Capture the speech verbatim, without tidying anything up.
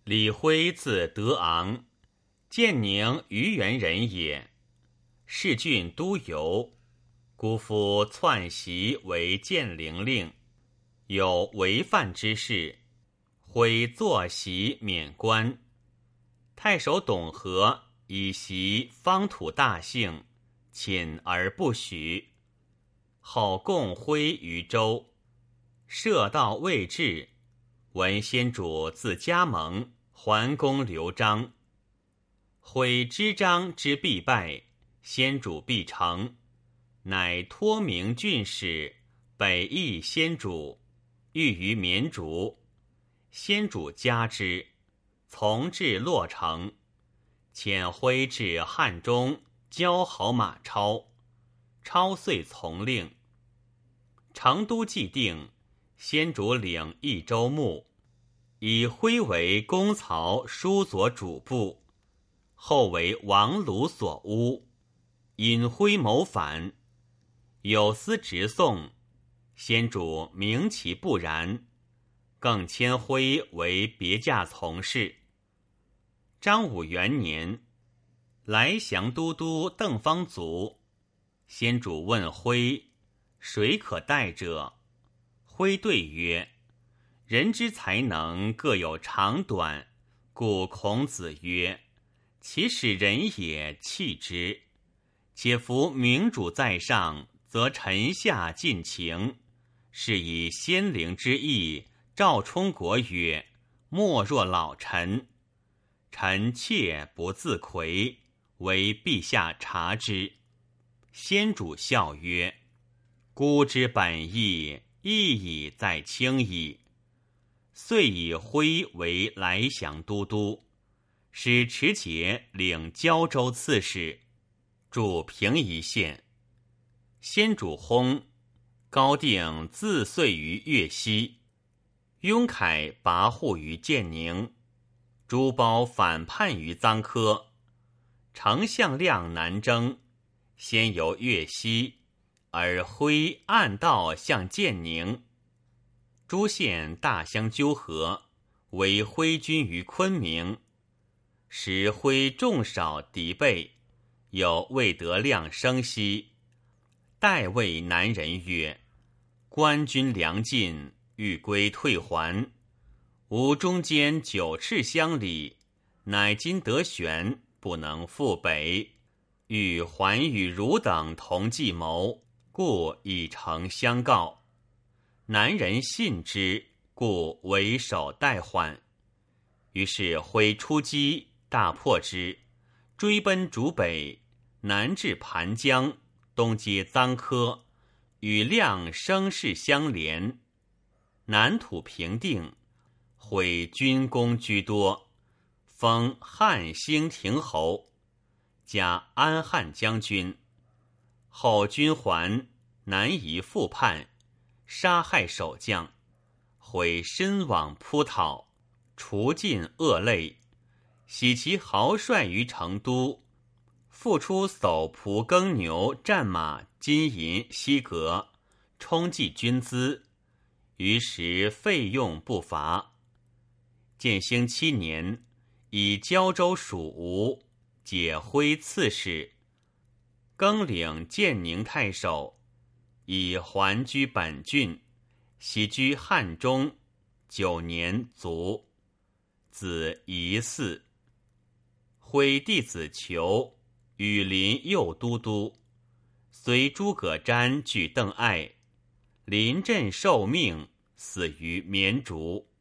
李辉字德昂，建宁虞源人也。仕郡都邮，姑父篡袭为建陵令，有违犯之事，徽坐席免官。太守董和以袭方土大幸，寝而不许。后共徽于州，射道未至，闻先主自加盟，还宫留章。徽知章之必败，先主必成，乃托名郡使，北邑先主，寓于绵竹。先主加之，从至洛城，遣徽至汉中，交好马超。超遂从令。成都既定，先主领益州牧，以徽为公曹书佐主簿，后为王鲁所诬，引徽谋反。有司直讼，先主明其不然，更迁徽为别驾从事。张武元年，来降都督邓方卒，先主问徽谁可代者？徽对曰：人之才能各有长短，故孔子曰：其使人也，弃之。且夫明主在上，则臣下尽情。是以先灵之意，赵充国曰：莫若老臣。臣妾不自魁，为陛下察之。先主笑曰：孤之本意，亦已在卿矣。遂以徽为来降都督，使持节领胶州刺史，驻平邑县。先主薨，高定自遂于越西，雍凯跋扈于建宁，朱褒反叛于臧科。丞相亮南征，先由越西，而徽暗道向建宁。诸县大相纠合，为徽军于昆明。时徽众少敌备，有未得亮生息，代谓南人曰：官军粮尽，欲归退还。吾中间九尺相里，乃今得悬，不能复北，欲还与汝等同计谋，故以诚相告。南人信之，故为首待缓。于是徽出击，大破之，追奔逐北，南至盘江，东接臧科，与亮声势相连。南土平定，徽军功居多，封汉兴亭侯，加安汉将军。后军还，南夷复叛，杀害守将，徽身往扑讨，除尽恶类，喜其豪帅于成都，复出叟仆耕牛战马金银西革，充计军资，于时费用不乏。建兴七年，以胶州属吴，解徽刺史，更领建宁太守，以还居本郡，徙居汉中，九年卒。子仪嗣。徽弟子裘，羽林右都督，随诸葛瞻拒邓艾，临阵受命，死于绵竹。